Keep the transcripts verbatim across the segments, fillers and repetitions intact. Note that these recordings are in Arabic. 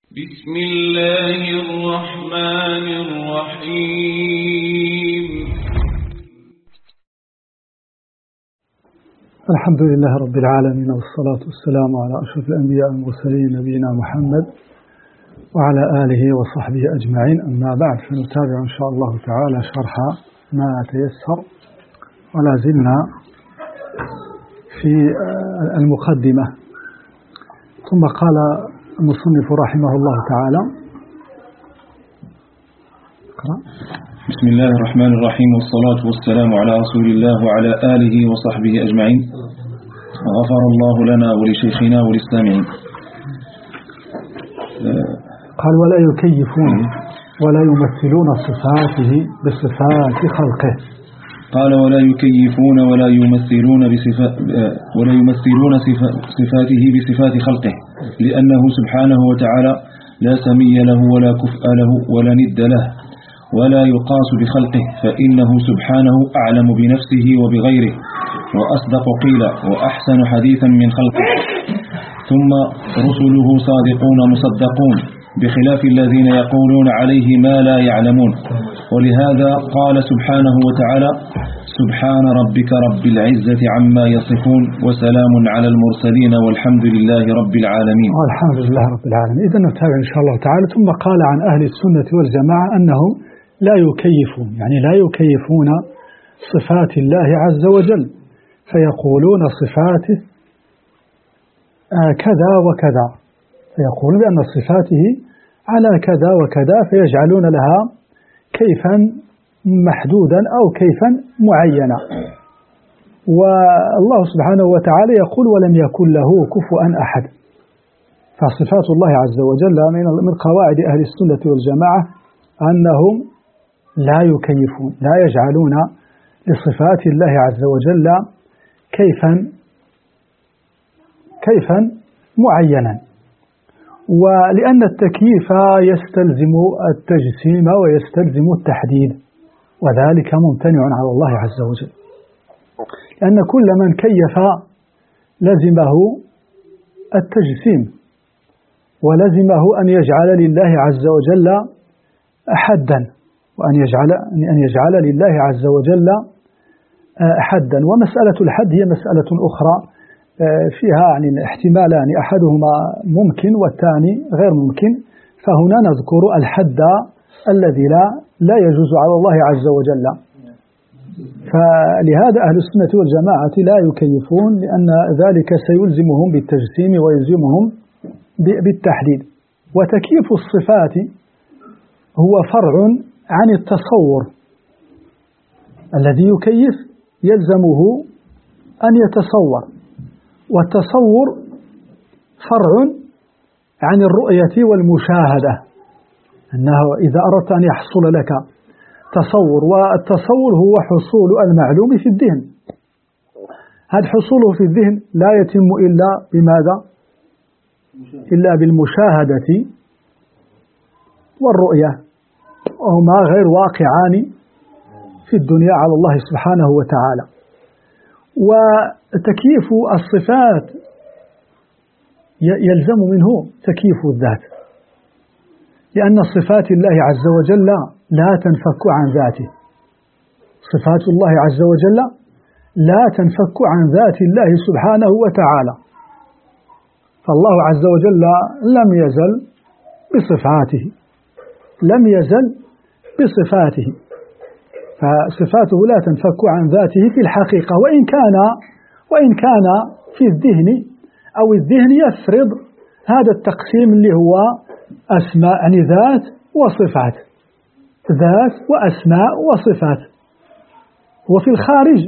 بسم الله الرحمن الرحيم. الحمد لله رب العالمين، والصلاة والسلام على أشرف الأنبياء والمرسلين نبينا محمد وعلى آله وصحبه أجمعين. أما بعد، فنتابع إن شاء الله تعالى شرح ما تيسر، ولا زلنا في المقدمة. ثم قال المصنف رحمه الله تعالى: بسم الله الرحمن الرحيم، والصلاة والسلام على رسول الله وعلى آله وصحبه أجمعين. غفر الله لنا ولشيخنا وللسامعين. قال: ولا يكيفون ولا يمثلون صفاته بصفات خلقه. قال: ولا يكيفون ولا يمثلون بصفات ولا يمثلون صفاته بصفات خلقه، لأنه سبحانه وتعالى لا سمي له ولا كفء له ولا ند له، ولا يقاس بخلقه، فإنه سبحانه أعلم بنفسه وبغيره، وأصدق قيلا، وأحسن حديثا من خلقه. ثم رسله صادقون مصدقون، بخلاف الذين يقولون عليه ما لا يعلمون. ولهذا قال سبحانه وتعالى: سبحان ربك رب العزة عما يصفون، وسلام على المرسلين، والحمد لله رب العالمين. والحمد لله رب العالمين. إذن نتابع إن شاء الله تعالى. ثم قال عن أهل السنة والجماعة أنهم لا يكيفون، يعني لا يكيفون صفات الله عز وجل، فيقولون صفاته كذا وكذا، فيقولون بأن صفاته على كذا وكذا، فيجعلون لها كيفا محدودا أو كيفا معينا. والله سبحانه وتعالى يقول: ولم يكن له كفوا أحد. فصفات الله عز وجل من قواعد أهل السنة والجماعة أنهم لا يكيفون، لا يجعلون لصفات الله عز وجل كيفا كيفا معينا. ولأن التكييف يستلزم التجسيم ويستلزم التحديد، وذلك ممتنع على الله عز وجل، لأن كل من كيف لزمه التجسيم، ولزمه أن يجعل لله عز وجل حدا، وأن يجعل أن يجعل لله عز وجل حدا. ومسألة الحد هي مسألة أخرى فيها يعني احتمالان، أحدهما ممكن والثاني غير ممكن. فهنا نذكر الحد الذي لا لا يجوز على الله عز وجل. فلهذا أهل السنة والجماعة لا يكيفون، لأن ذلك سيلزمهم بالتجسيم ويلزمهم بالتحديد. وتكييف الصفات هو فرع عن التصور. الذي يكيف يلزمه أن يتصور، والتصور فرع عن الرؤية والمشاهدة، أنه إذا أردت أن يحصل لك تصور، والتصور هو حصول المعلوم في الذهن. هذا حصوله في الذهن لا يتم إلا بماذا؟ إلا بالمشاهدة والرؤية، وهما غير واقعان في الدنيا على الله سبحانه وتعالى. وتكييف الصفات يلزم منه تكييف الذات، لأن صفات الله عز وجل لا تنفك عن ذاته. صفات الله عز وجل لا تنفك عن ذات الله سبحانه وتعالى. فالله عز وجل لم يزل بصفاته، لم يزل بصفاته، فصفاته لا تنفك عن ذاته في الحقيقة، وإن كان وإن كان في الذهن أو الذهن يفرض هذا التقسيم اللي هو أسماء، يعني ذات وصفات، ذات وأسماء وصفات. وفي الخارج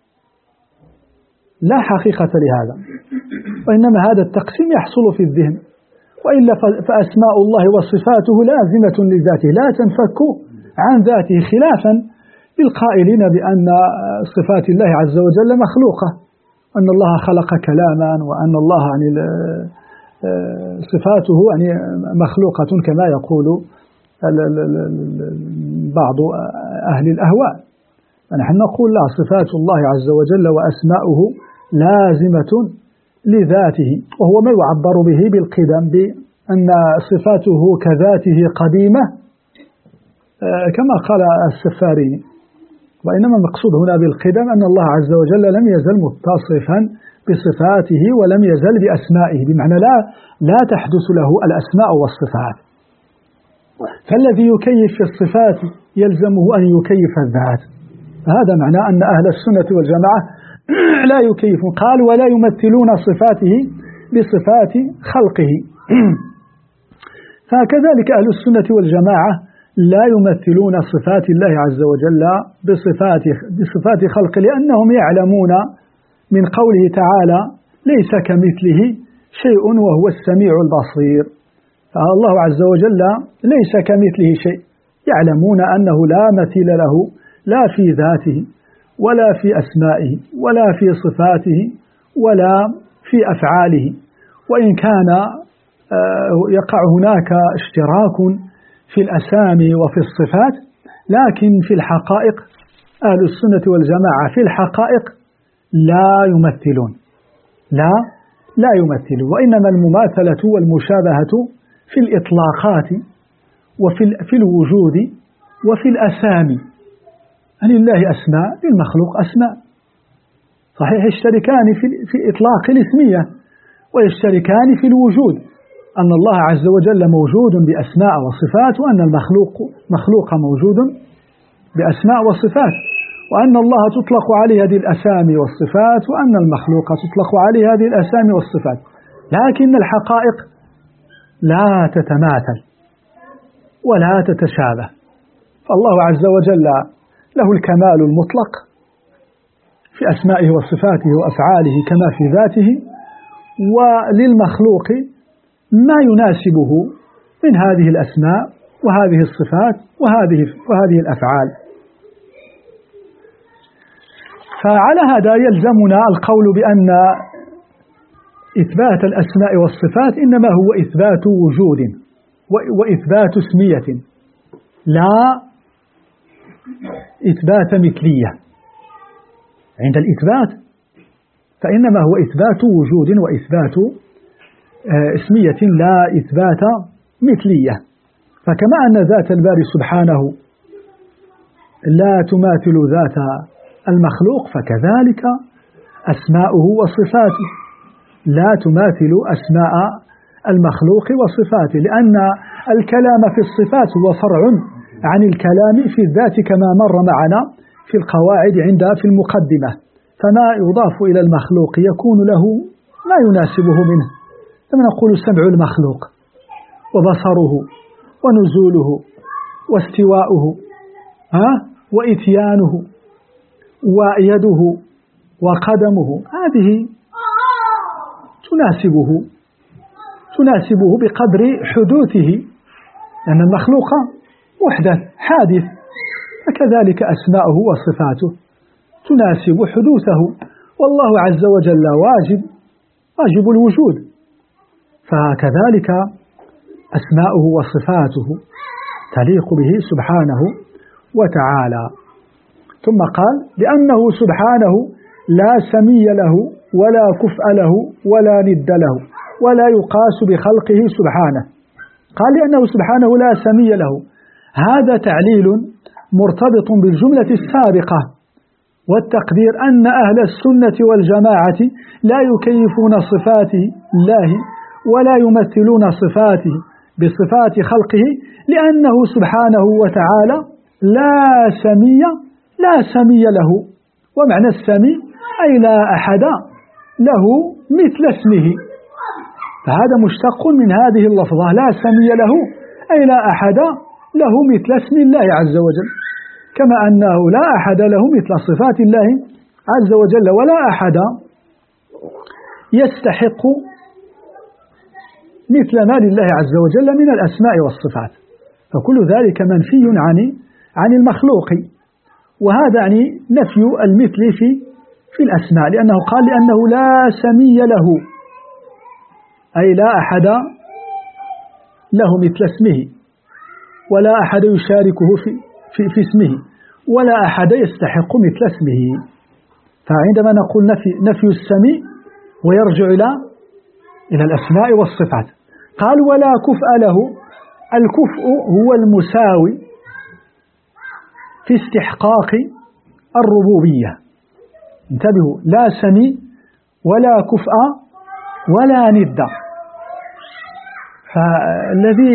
لا حقيقة لهذا، وإنما هذا التقسيم يحصل في الذهن. وإلا فأسماء الله وصفاته لازمة لذاته، لا تنفك عن ذاته، خلافا للقائلين بأن صفات الله عز وجل مخلوقة، أن الله خلق كلاما، وأن الله يعني صفاته يعني مخلوقة كما يقول بعض أهل الأهواء. نحن نقول لا، صفات الله عز وجل وأسماؤه لازمة لذاته، وهو ما يعبر به بالقدم أن صفاته كذاته قديمة كما قال السفاري، وإنما المقصود هنا بالقدم أن الله عز وجل لم يزل متصفا بصفاته ولم يزل بأسمائه، بمعنى لا لا تحدث له الأسماء والصفات. فالذي يكيف في الصفات يلزمه أن يكيف الذات. هذا معنى أن أهل السنة والجماعة لا يكيفون، قال ولا يمثلون صفاته بصفات خلقه. فكذلك أهل السنة والجماعة لا يمثلون صفات الله عز وجل بصفات بصفات خلقه، لأنهم يعلمون من قوله تعالى ليس كمثله شيء وهو السميع البصير. فالله عز وجل ليس كمثله شيء، يعلمون أنه لا مثيل له لا في ذاته ولا في أسمائه ولا في صفاته ولا في أفعاله، وإن كان يقع هناك اشتراك في الأسامي وفي الصفات، لكن في الحقائق أهل السنة والجماعة في الحقائق لا يمثلون لا لا يمثلون، وإنما المماثلة والمشابهة في الإطلاقات وفي في الوجود وفي الأسامي. لله أسماء، للمخلوق أسماء، صحيح يشتركان في في إطلاق الاسمية ويشتركان في الوجود، أن الله عز وجل موجود بأسماء وصفات، وأن المخلوق مخلوق موجود بأسماء وصفات، وأن الله تطلق عليه هذه الأسامي والصفات، وأن المخلوق تطلق عليه هذه الأسامي والصفات، لكن الحقائق لا تتماثل ولا تتشابه. فالله عز وجل له الكمال المطلق في أسمائه وصفاته وأفعاله كما في ذاته، وللمخلوق ما يناسبه من هذه الأسماء وهذه الصفات وهذه وهذه الأفعال. فعلى هذا يلزمنا القول بأن إثبات الأسماء والصفات إنما هو إثبات وجود وإثبات اسمية، لا إثبات مثلية. عند الإثبات فإنما هو إثبات وجود وإثبات اسمية لا إثبات مثلية. فكما أن ذات الباري سبحانه لا تماثل ذات المخلوق، فكذلك أسماؤه وصفاته لا تماثل أسماء المخلوق وصفاته، لأن الكلام في الصفات هو فرع عن الكلام في الذات كما مر معنا في القواعد عند في المقدمة. فما يضاف إلى المخلوق يكون له ما يناسبه منه، كما نقول سمع المخلوق وبصره ونزوله واستواؤه ها وإتيانه ويده وقدمه، هذه تناسبه تناسبه بقدر حدوثه، لأن المخلوق محدث حادث، فكذلك أسماؤه وصفاته تناسب حدوثه، والله عز وجل واجب واجب الوجود، فكذلك أسماؤه وصفاته تليق به سبحانه وتعالى. ثم قال لأنه سبحانه لا سمي له ولا كفء له ولا ند له ولا يقاس بخلقه سبحانه. قال لأنه سبحانه لا سمي له، هذا تعليل مرتبط بالجملة السابقة، والتقدير أن أهل السنة والجماعة لا يكيفون صفات الله ولا يمثلون صفاته بصفات خلقه، لأنه سبحانه وتعالى لا سمي لا سمي له. ومعنى السمي أي لا أحد له مثل اسمه، فهذا مشتق من هذه اللفظة لا سمي له أي لا أحد له مثل اسم الله عز وجل، كما أنه لا أحد له مثل صفات الله عز وجل، ولا أحد يستحق مثل ما لله عز وجل من الأسماء والصفات، فكل ذلك منفي عن عن المخلوق. وهذا يعني نفي المثل في في الأسماء، لأنه قال لأنه لا سمي له أي لا أحد له مثل اسمه، ولا أحد يشاركه في في, في اسمه، ولا أحد يستحق مثل اسمه. فعندما نقول نفي نفي السمي ويرجع إلى إلى الأسماء والصفات، قال ولا كفء له. الكفء هو المساوي في استحقاق الربوبية. انتبهوا، لا سمي ولا كفء ولا ند. فالذي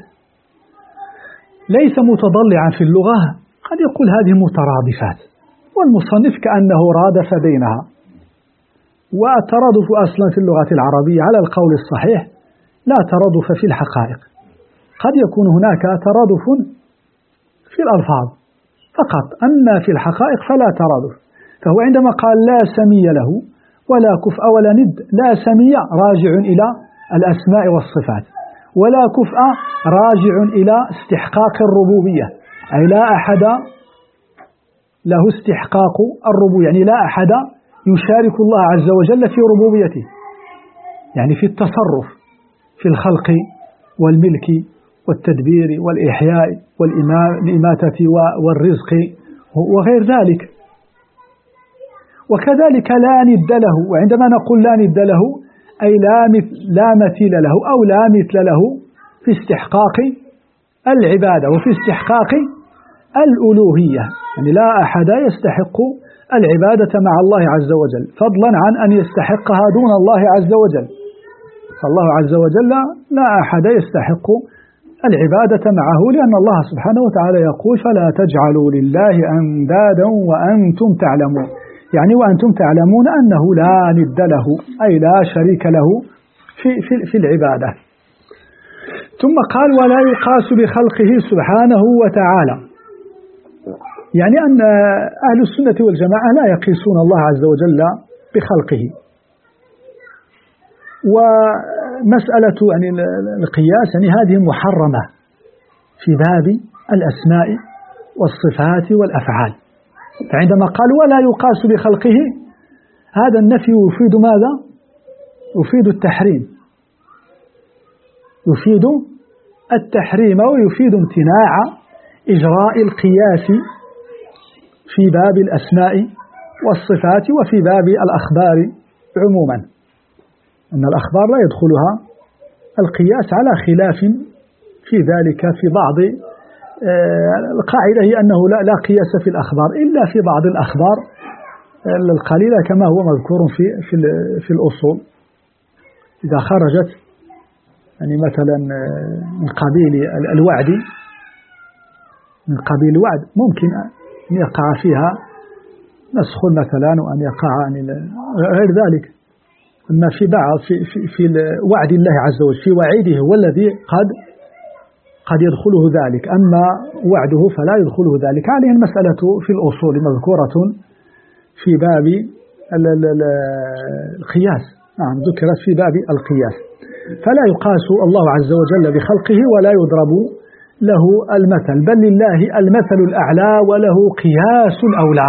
ليس متضلعا في اللغة قد يقول هذه مترادفات، والمصنف كأنه رادف بينها. والترادف أصلا في اللغة العربية على القول الصحيح لا ترادف في الحقائق، قد يكون هناك ترادف في الألفاظ فقط، أما في الحقائق فلا ترادف. فهو عندما قال لا سمي له ولا كفء ولا ند، لا سمي راجع إلى الأسماء والصفات، ولا كفء راجع إلى استحقاق الربوبية، أي لا أحد له استحقاق الربوبية، يعني لا أحد يشارك الله عز وجل في ربوبيته، يعني في التصرف في الخلق والملك والتدبير والإحياء والإماتة والرزق وغير ذلك. وكذلك لا ند له، وعندما نقول لا ند له أي لا مثيل له أو لا مثل له في استحقاق العبادة وفي استحقاق الألوهية، يعني لا أحد يستحق العبادة مع الله عز وجل فضلا عن أن يستحقها دون الله عز وجل. فالله عز وجل لا أحد يستحق العبادة معه، لأن الله سبحانه وتعالى يقول فلا تجعلوا لله أندادا وأنتم تعلمون، يعني وأنتم تعلمون أنه لا ند له أي لا شريك له في, في, في العبادة. ثم قال ولا يقاس بخلقه سبحانه وتعالى، يعني أن أهل السنة والجماعة لا يقيسون الله عز وجل بخلقه. ومسألة يعني القياس يعني هذه محرمة في باب الأسماء والصفات والأفعال. فعندما قال ولا يقاس بخلقه، هذا النفي يفيد ماذا؟ يفيد التحريم، يفيد التحريم ويفيد امتناع إجراء القياس في باب الأسماء والصفات وفي باب الأخبار عموما، أن الأخبار لا يدخلها القياس على خلاف في ذلك. في بعض القاعدة هي أنه لا, لا قياس في الأخبار إلا في بعض الأخبار القليلة كما هو مذكور في, في, في الأصول، إذا خرجت يعني مثلا من قبيل الوعد من قبيل الوعد ممكن أن يقع فيها نسخ مثلا، وأن يقع عن غير ذلك. أما في بعض في, في, في وعد الله عز وجل في وعيده هو الذي قد قد يدخله ذلك، أما وعده فلا يدخله ذلك. عليه المسألة في الأصول مذكورة في باب القياس، نعم ذكرت في باب القياس. فلا يقاس الله عز وجل بخلقه ولا يضرب له المثل، بل لله المثل الأعلى وله قياس الأولى.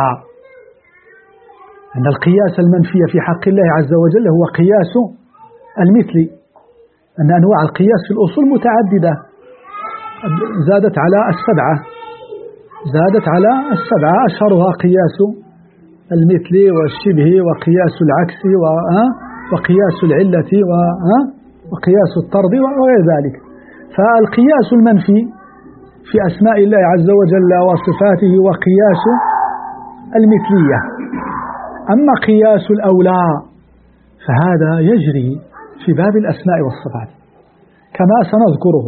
أن القياس المنفي في حق الله عز وجل هو قياس المثل، أن أنواع القياس في الأصول متعددة، زادت على السبعة زادت على السبعة أشهرها قياس المثل والشبه وقياس العكس وقياس العلة وقياس الطرد وغير ذلك. فالقياس المنفي في أسماء الله عز وجل وصفاته وقياس المثلية. أما قياس الأولى فهذا يجري في باب الأسماء والصفات كما سنذكره.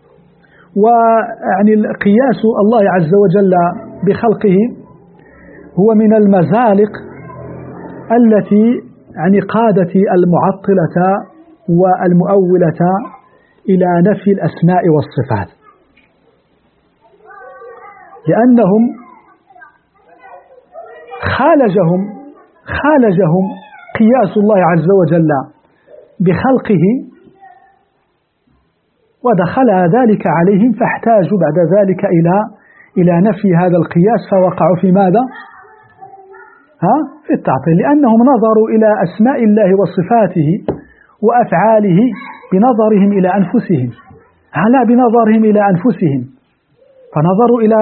ويعني قياس الله عز وجل بخلقه هو من المزالق التي يعني قادت المعطلة والمؤولة إلى نفي الأسماء والصفات، لأنهم خالجهم خالجهم قياس الله عز وجل بخلقه، ودخل ذلك عليهم فاحتاجوا بعد ذلك إلى إلى نفي هذا القياس، فوقعوا في ماذا؟ ها؟ في التعطيل، لأنهم نظروا إلى أسماء الله وصفاته وأفعاله بنظرهم إلى أنفسهم، لا بنظرهم إلى أنفسهم، فنظروا إلى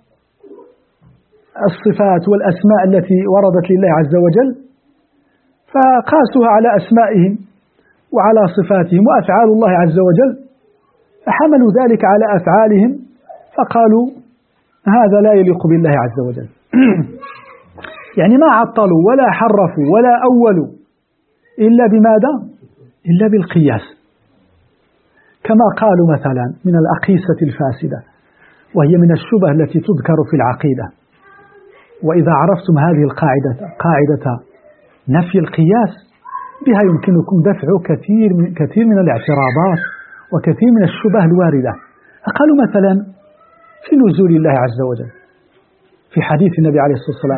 الصفات والأسماء التي وردت لله عز وجل فقاسوها على أسمائهم وعلى صفاتهم وأفعال الله عز وجل، فحملوا ذلك على أفعالهم فقالوا هذا لا يليق بالله عز وجل. يعني ما عطلوا ولا حرفوا ولا أولوا إلا بماذا؟ إلا بالقياس، كما قالوا مثلا من الأقيسة الفاسدة، وهي من الشبه التي تذكر في العقيدة. وإذا عرفتم هذه القاعدة، قاعدة نفي القياس، بها يمكنكم دفع كثير من, كثير من الاعتراضات وكثير من الشبه الواردة. فقالوا مثلا في نزول الله عز وجل في حديث النبي عليه الصلاة والسلام: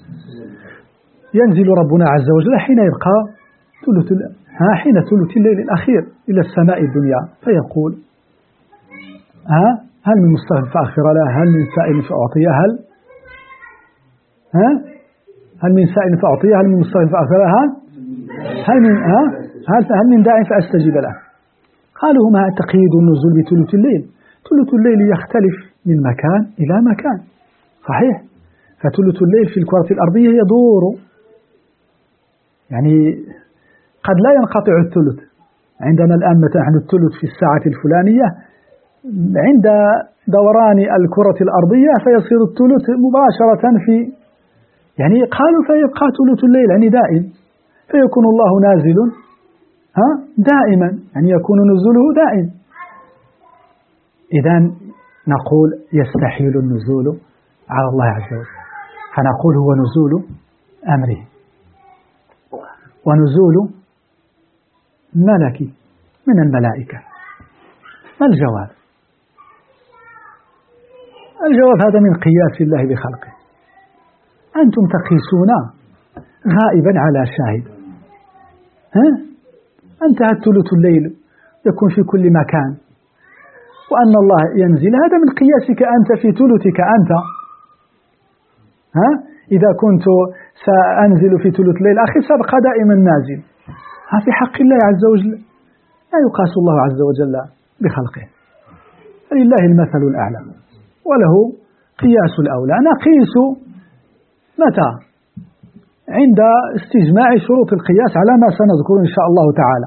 ينزل ربنا عز وجل حين يبقى ثلث ها حين ثلث الليل الأخير إلى السماء الدنيا فيقول: ها هل من مستغفر فأغفر له، هل من سائل فأعطيه، هل ها هل من سائل فأعطيه، هل من مستغفر فأغفر له، هل من ها هل هل من داع فأستجيب له. قالوا: ما تقييد النزول بثلث الليل؟ ثلث الليل يختلف من مكان إلى مكان، صحيح؟ فثلث الليل في الكرة الأرضية يدور، يعني قد لا ينقطع الثلث. عندنا الآن مثلا الثلث في الساعة الفلانية، عند دوران الكرة الأرضية فيصير الثلث مباشرة في، يعني قالوا فيبقى ثلث الليل يعني دائم، فيكون الله نازل ها دائما، يعني يكون نزوله دائم. إذن نقول يستحيل النزول على الله عز وجل، فنقول هو نزول أمره ونزول ملكي من الملائكة. ما الجواب؟ الجواب هذا من قياس الله بخلقه. أنتم تقيسون غائبا على شاهد، ها؟ انتهى ثلث الليل يكون في كل مكان، وأن الله ينزل، هذا من قياسك أنت في ثلثك أنت. ها؟ إذا كنت سأنزل في ثلث الليل أخي سأبقى دائما نازل، ها في حق الله عز وجل لا يقاس الله عز وجل بخلقه، فلله المثل الأعلى وله قياس الأولى. نقيس متى؟ عند استجماع شروط القياس على ما سنذكر إن شاء الله تعالى.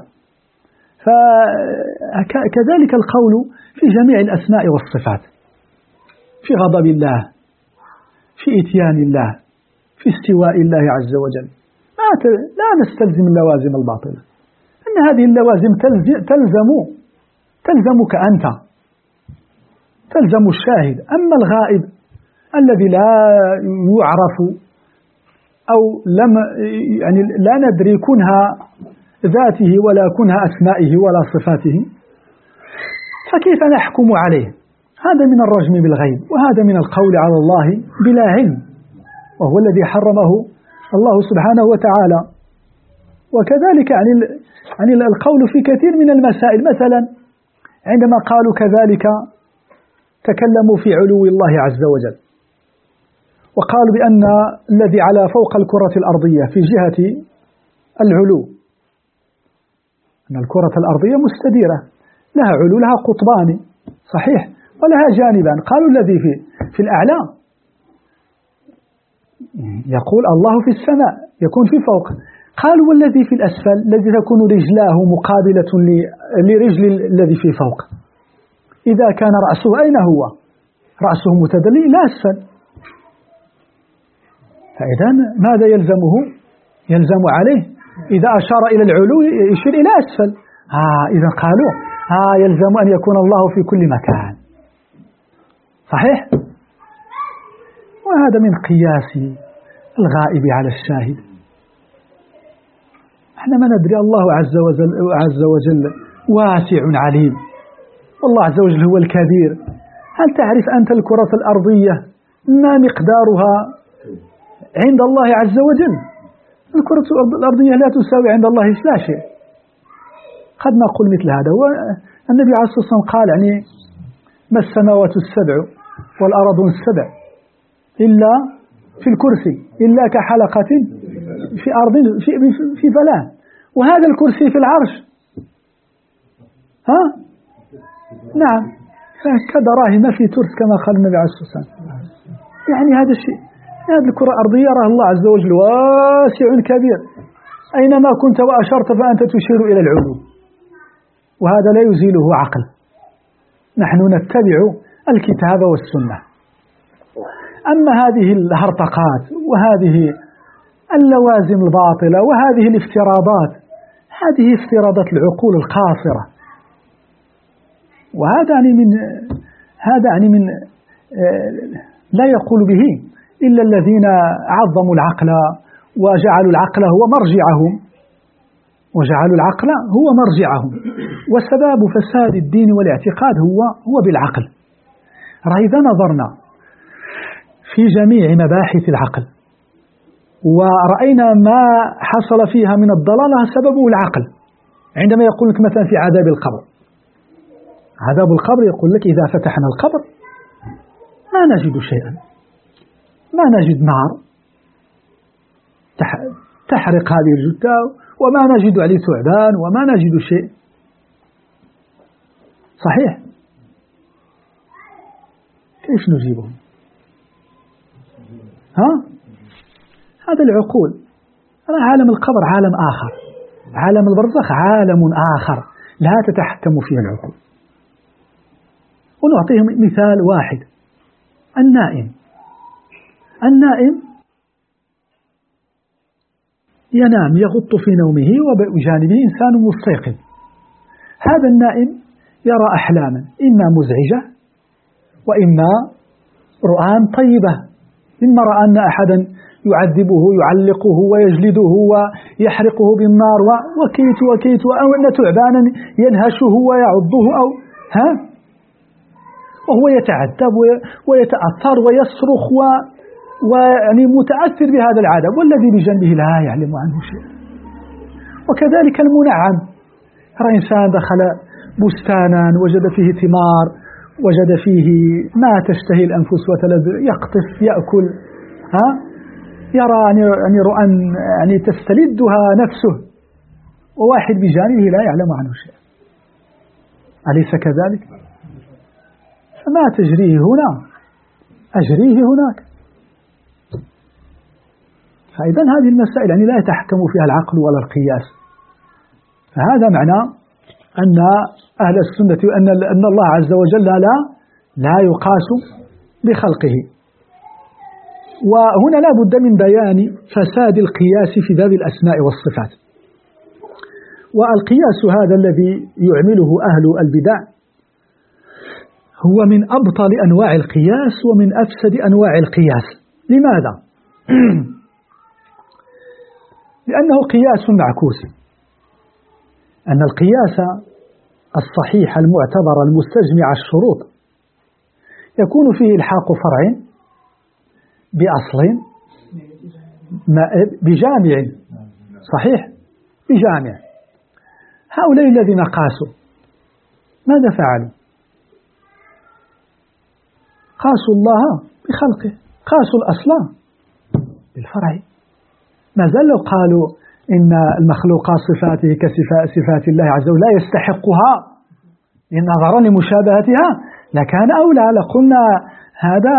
فكذلك القول في جميع الأسماء والصفات، في غضب الله، في إتيان الله، في استواء الله عز وجل، لا نستلزم اللوازم الباطلة، أن هذه اللوازم تلزم تلزمك أنت، تلزم الشاهد. أما الغائب الذي لا يعرف أو لم يعني لا ندري كنها ذاته ولا كنها أسمائه ولا صفاته، فكيف نحكم عليه؟ هذا من الرجم بالغيب، وهذا من القول على الله بلا علم، وهو الذي حرمه الله سبحانه وتعالى. وكذلك عن عن القول في كثير من المسائل، مثلا عندما قالوا كذلك تكلموا في علو الله عز وجل، وقالوا بأن الذي على فوق الكرة الأرضية في جهة العلو، أن الكرة الأرضية مستديرة لها علو، لها قطبان صحيح ولها جانبان. قالوا الذي في في الأعلى يقول الله في السماء يكون في فوق. قالوا والذي في الأسفل الذي تكون رجلاه مقابلة لرجل الذي في فوق، إذا كان رأسه أين هو؟ رأسه متدلي إلى أسفل، فإذا ماذا يلزمه؟ يلزم عليه إذا أشار إلى العلو يشير إلى أسفل. آه إذا قالوا آه يلزم أن يكون الله في كل مكان، صحيح؟ وهذا من قياس الغائب على الشاهد. احنا ما ندري، الله عز وجل, عز وجل واسع عليم، والله عز وجل هو الكبير. هل تعرف أنت الكرة الأرضية ما مقدارها عند الله عز وجل؟ الكرة الأرضية لا تساوي عند الله لا شيء. قد نقول مثل هذا، والنبي عليه الصلاة والسلام قال يعني ما السماوات السبع والأرض السبع إلا في الكرسي إلا كحلقة في أرض في, في فلان، وهذا الكرسي في العرش ها نعم كدراهم في ترس كما قال النبي عليه الصلاة والسلام. يعني هذا الشيء، هذه الكرة الأرضية راه الله عز وجل واسع كبير، أينما كنت وأشرت فأنت تشير إلى العلو. وهذا لا يزيله عقل. نحن نتبع الكتاب والسنة. أما هذه الهرطقات وهذه اللوازم الباطلة وهذه الافتراضات، هذه افتراضات العقول القاصرة، وهذا يعني من هذا يعني من لا يقول به إلا الذين عظموا العقل وجعلوا العقل هو مرجعهم وجعلوا العقل هو مرجعهم وسباب فساد الدين والاعتقاد هو هو بالعقل. إذا نظرنا في جميع مباحث العقل ورأينا ما حصل فيها من الضلالة سببه العقل. عندما يقول لك مثلا في عذاب القبر، عذاب القبر يقول لك إذا فتحنا القبر ما نجد شيئا، ما نجد نار تحرق هذه الجثة وما نجد عليه ثعبان وما نجد شيء. صحيح؟ كيف نجيبه؟ ها؟ هذا العقول. عالم القبر عالم آخر، عالم البرزخ عالم آخر لا تتحكم فيه العقول. ونعطيهم مثال واحد، النائم. النائم ينام يغط في نومه وبجانبه إنسان مستيقظ. هذا النائم يرى أحلاما إما مزعجة وإما رؤى طيبة، إما رأى أن أحدا يعذبه يعلقه ويجلده ويحرقه بالنار وكيت وكيت، أو أن ثعبانا ينهشه ويعضه، أو ها وهو يتعذب ويتأثر ويصرخ ويعني متأثر بهذا العذاب، والذي بجنبه لا يعلم عنه شيء. وكذلك المنعم، ترى إنسان دخل بستانا وجد فيه ثمار، وجد فيه ما تشتهي الأنفس وتلذ، يقطف يأكل، ها يرى يعني رؤى يعني تستلذها نفسه، وواحد بجانبه لا يعلم عنه شيء. أليس كذلك؟ فما تجريه هنا أجريه هناك. فإذا هذه المسائل يعني لا يتحكم فيها العقل ولا القياس. فهذا معنى أن أهل السنة أن أن الله عز وجل لا لا يقاس بخلقه. وهنا لا بد من بيان فساد القياس في باب الأسماء والصفات. والقياس هذا الذي يعمله أهل البدع هو من أبطل أنواع القياس ومن أفسد أنواع القياس. لماذا؟ لأنه قياس معكوس. أن القياس الصحيح المعتبر المستجمع الشروط يكون فيه إلحاق فرع بأصل بجامع، صحيح؟ بجامع. هؤلاء الذين قاسوا ماذا فعلوا؟ قاسوا الله بخلقه، قاسوا الأصل بالفرع. ما زالوا قالوا إن المخلوقات صفاته كصفات الله عز وجل لا يستحقها نظرا لمشابهتها، لكان أولى لقلنا هذا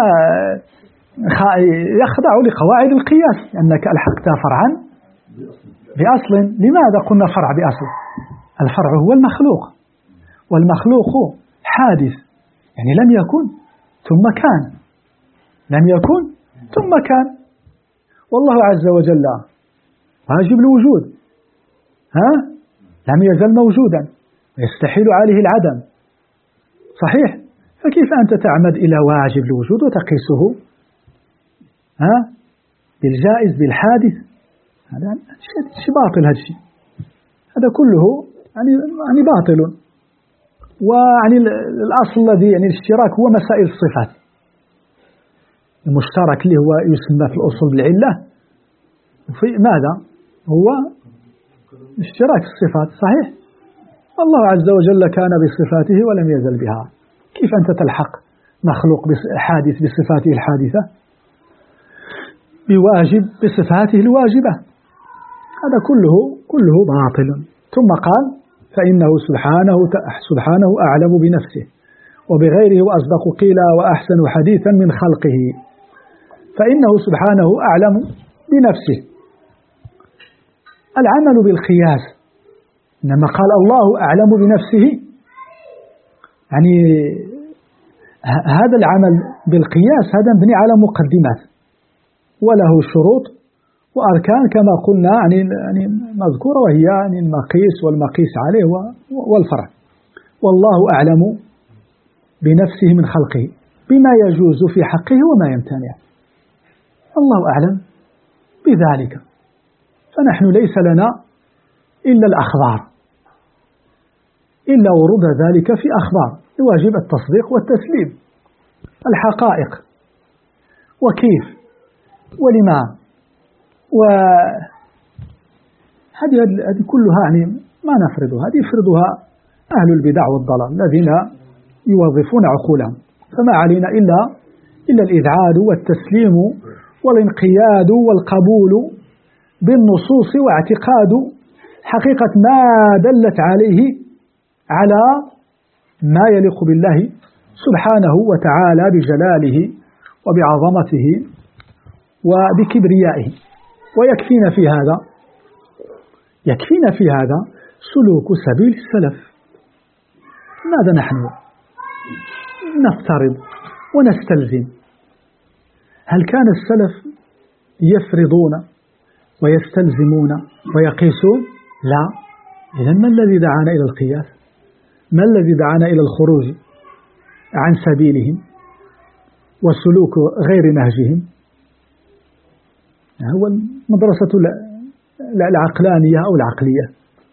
يخضع لقواعد القياس، أنك ألحقت فرعا بأصل. لماذا قلنا فرع بأصل؟ الفرع هو المخلوق، والمخلوق حادث، يعني لم يكن ثم كان، لم يكن ثم كان. والله عز وجل واجب الوجود، ها لم يزل موجودا يستحيل عليه العدم، صحيح؟ فكيف أنت تعمد إلى واجب الوجود وتقيسه ها بالجائز بالحادث؟ هذا شيء باطل، هذا الشيء هذا كله يعني يعني باطل. ويعني الأصل الذي يعني الاشتراك هو مسائل الصفات. المشترك اللي هو يسمى في الأصول بالعلة في ماذا؟ هو اشتراك الصفات، صحيح؟ الله عز وجل كان بصفاته ولم يزل بها. كيف أنت تلحق مخلوق حادث بصفاته الحادثة بواجب بصفاته الواجبة؟ هذا كله كله باطل. ثم قال فإنه سبحانه سبحانه أعلم بنفسه وبغيره وأصدق قيلا وأحسن حديثا من خلقه. فإنه سبحانه أعلم بنفسه. العمل بالقياس إنما قال الله أعلم بنفسه، يعني هذا العمل بالقياس هذا مبني على مقدمات وله شروط وأركان كما قلنا يعني يعني مذكورة، وهي يعني المقيس والمقيس عليه والفرع. والله أعلم بنفسه من خلقه بما يجوز في حقه وما يمتنع، الله أعلم بذلك، فنحن ليس لنا إلا الأخبار، إلا ورود ذلك في أخبار يواجب التصديق والتسليم، الحقائق وكيف ولما، وهذه هذه كلها يعني ما نفرضها، هذه يفرضها أهل البدع والضلال الذين يوظفون عقولهم، فما علينا إلا إلا الإذعان والتسليم والانقياد والقبول بالنصوص واعتقاد حقيقة ما دلت عليه على ما يليق بالله سبحانه وتعالى بجلاله وبعظمته وبكبريائه. ويكفينا في هذا يكفينا في هذا سلوك سبيل السلف. ماذا نحن نفترض ونستلزم؟ هل كان السلف يفرضون ويستلزمون ويقيسون؟ لا. إذن ما الذي دعانا إلى القياس؟ ما الذي دعانا إلى الخروج عن سبيلهم وسلوك غير نهجهم؟ هو المدرسة العقلانية أو العقلية.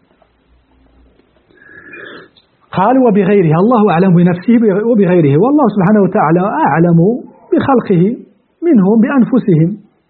قال وبغيرها، الله أعلم بنفسه وبغيره، والله سبحانه وتعالى أعلم بخلقه منهم بأنفسهم،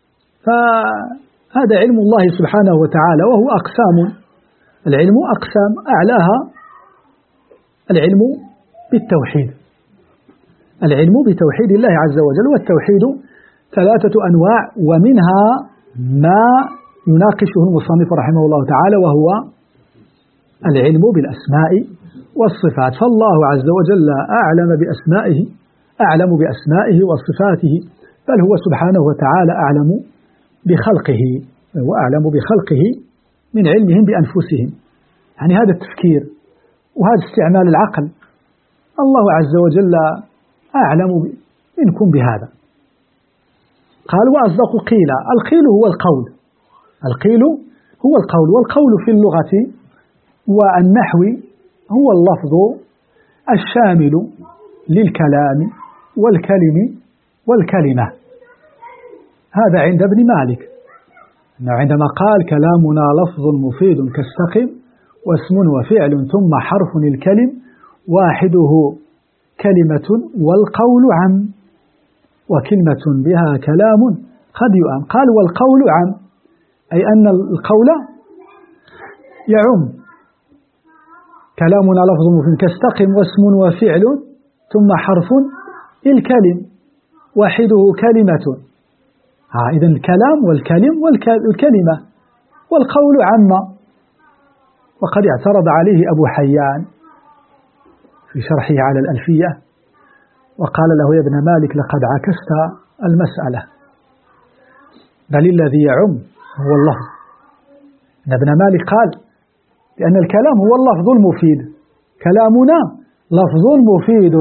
فهذا علم الله سبحانه وتعالى، وهو أقسام، العلم أقسام، أعلاها العلم بالتوحيد، العلم بتوحيد الله عز وجل، والتوحيد ثلاثة أنواع، ومنها ما يناقشه المصنف رحمه الله تعالى وهو العلم بالأسماء والصفات، فالله عز وجل أعلم بأسمائه أعلم بأسمائه وصفاته، بل هو سبحانه وتعالى أعلم بخلقه، وأعلم بخلقه من علمهم بأنفسهم. يعني هذا التفكير وهذا استعمال العقل، الله عز وجل أعلم منكم بهذا. قال وأصدق قيل، القيل هو القول، القيل هو القول، والقول في اللغة والنحو هو اللفظ الشامل للكلام والكلم والكلمة. هذا عند ابن مالك، عندما قال كلامنا لفظ مفيد كاستقم واسم وفعل ثم حرف الكلم واحده كلمة والقول عم، وكلمة بها كلام قد يؤم. قال والقول عم، أي أن القول يعم، كلامنا لفظ مفيد كاستقم واسم وفعل ثم حرف الكلم واحده كلمة. ها إذن الكلام والكلم والكلمة والقول عم. وقد اعترض عليه أبو حيان في شرحه على الألفية وقال له يا ابن مالك لقد عكست المسألة، بل الذي يعم هو اللفظ. ابن مالك قال لأن الكلام هو اللفظ المفيد، كلامنا لفظ مفيد،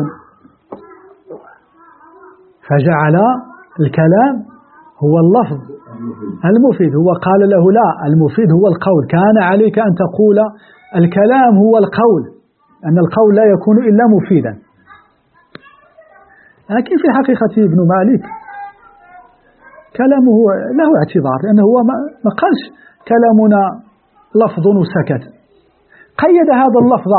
فجعل الكلام هو اللفظ المفيد. هو قال له لا، المفيد هو القول، كان عليك أن تقول الكلام هو القول، أن القول لا يكون إلا مفيدا. لكن في حقيقة ابن مالك كلامه له اعتبار، لأنه هو ما قالش كلامنا لفظ وسكت، قيد هذا اللفظ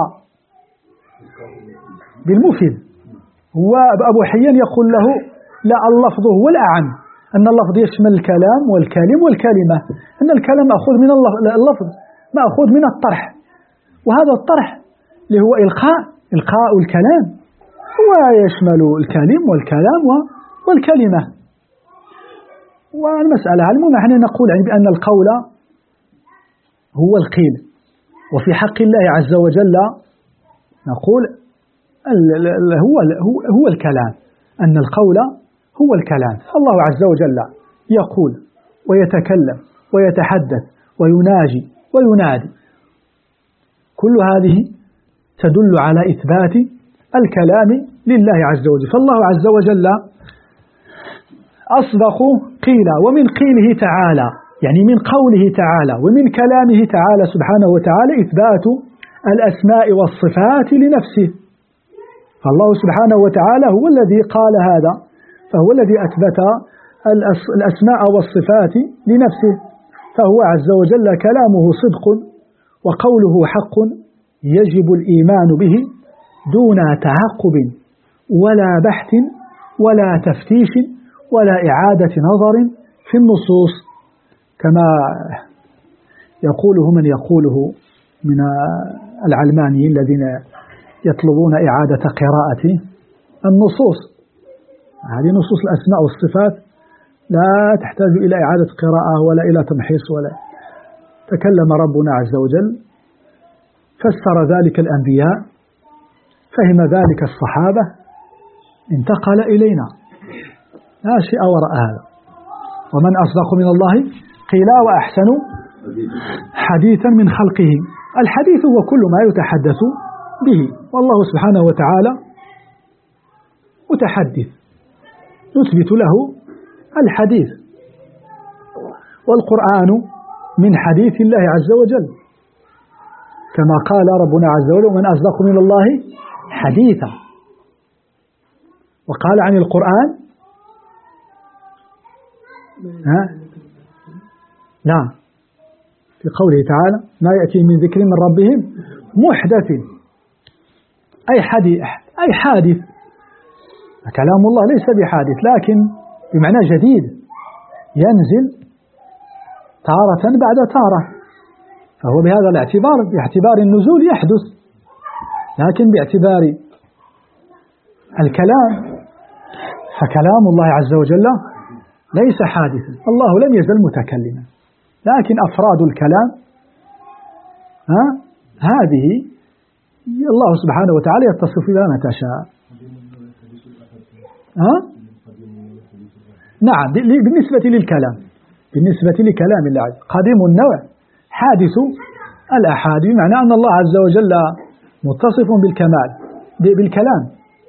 بالمفيد. هو أبو حيان يقول له لا، اللفظ هو الأعم، أن اللفظ يشمل الكلام والكلم والكلمة، أن الكلام مأخوذ من اللفظ، مأخوذ من الطرح، وهذا الطرح اللي هو إلقاء إلقاء الكلام هو يشمل الكلم والكلام والكلمة. والمسألة المهم نحن نقول يعني بأن القول هو القيل، وفي حق الله عز وجل نقول هو هو الكلام، أن القول هو الكلام. الله عز وجل يقول ويتكلم ويتحدث ويناجي وينادي، كل هذه تدل على إثبات الكلام لله عز وجل. فالله عز وجل أصدق قيلا، ومن قيله تعالى يعني من قوله تعالى ومن كلامه تعالى سبحانه وتعالى إثبات الأسماء والصفات لنفسه. فالله سبحانه وتعالى هو الذي قال هذا، فهو الذي أثبت الأسماء والصفات لنفسه، فهو عز وجل كلامه صدق وقوله حق يجب الإيمان به دون تعقب ولا بحث ولا تفتيش ولا إعادة نظر في النصوص، كما يقوله من يقوله من العلمانيين الذين يطلبون إعادة قراءة النصوص. هذه نصوص الأسماء والصفات لا تحتاج إلى إعادة قراءة ولا إلى تمحيص، ولا تكلم ربنا عز وجل، فسر ذلك الأنبياء، فهم ذلك الصحابة، انتقل إلينا، لا شيء وراء هذا. ومن أصدق من الله قيلا وأحسن حديثا من خلقه. الحديث هو كل ما يتحدث به، والله سبحانه وتعالى متحدث نثبت له الحديث، والقرآن من حديث الله عز وجل، كما قال ربنا عز وجل ومن أصدق من الله حديثا. وقال عن القرآن ها؟ لا، في قوله تعالى ما يأتي من ذكر من ربهم محدث أي حديث أي حادث. كلام الله ليس بحادث، لكن بمعنى جديد ينزل تارة بعد تارة، فهو بهذا الاعتبار باعتبار النزول يحدث، لكن باعتبار الكلام فكلام الله عز وجل ليس حادثا. الله لم يزل متكلما، لكن أفراد الكلام ها هذه الله سبحانه وتعالى يتصف بها ما تشاء. ها؟ نعم، بالنسبة للكلام، بالنسبة لكلام الله قديم النوع حادث الأحاد، بمعنى أن الله عز وجل متصف بالكمال بالكلام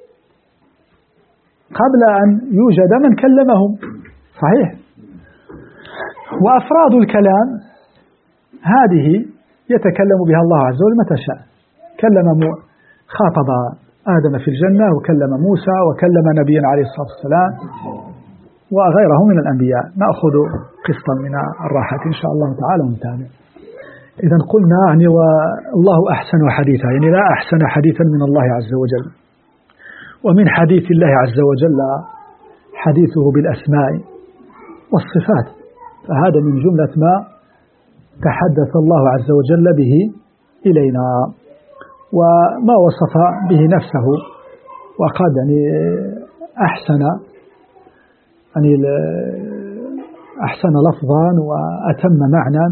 قبل أن يوجد من كلمهم، صحيح. وأفراد الكلام هذه يتكلم بها الله عز وجل متى شاء. كلم خاطب آدم في الجنة، وكلم موسى، وكلم نبينا عليه الصلاة والسلام، وغيره من الأنبياء. نأخذ قسطا من الراحة إن شاء الله تعالى ونتابع. إذا قلنا يعني والله أحسن حديثا، يعني لا أحسن حديثا من الله عز وجل. ومن حديث الله عز وجل حديثه بالأسماء والصفات، فهذا من جملة ما تحدث الله عز وجل به إلينا، وما وصف به نفسه وقد يعني أحسن يعني أحسن لفظا وأتم معنى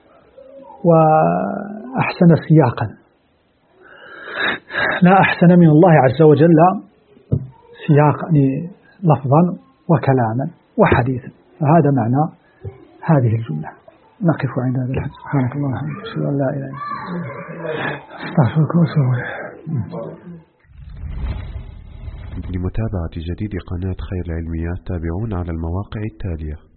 وأحسن سياقا. لا أحسن من الله عز وجل سياقا يعني لفظا وكلاما وحديثا، فهذا معنى هذه الجملة. نقف عند هذا الحد. سبحانك اللهم وبحمدك أشهد أن لا إله إلا أنت أستغفرك وأتوب إليك. لمتابعة جديد قناة خير العلميات تابعونا على المواقع التالية.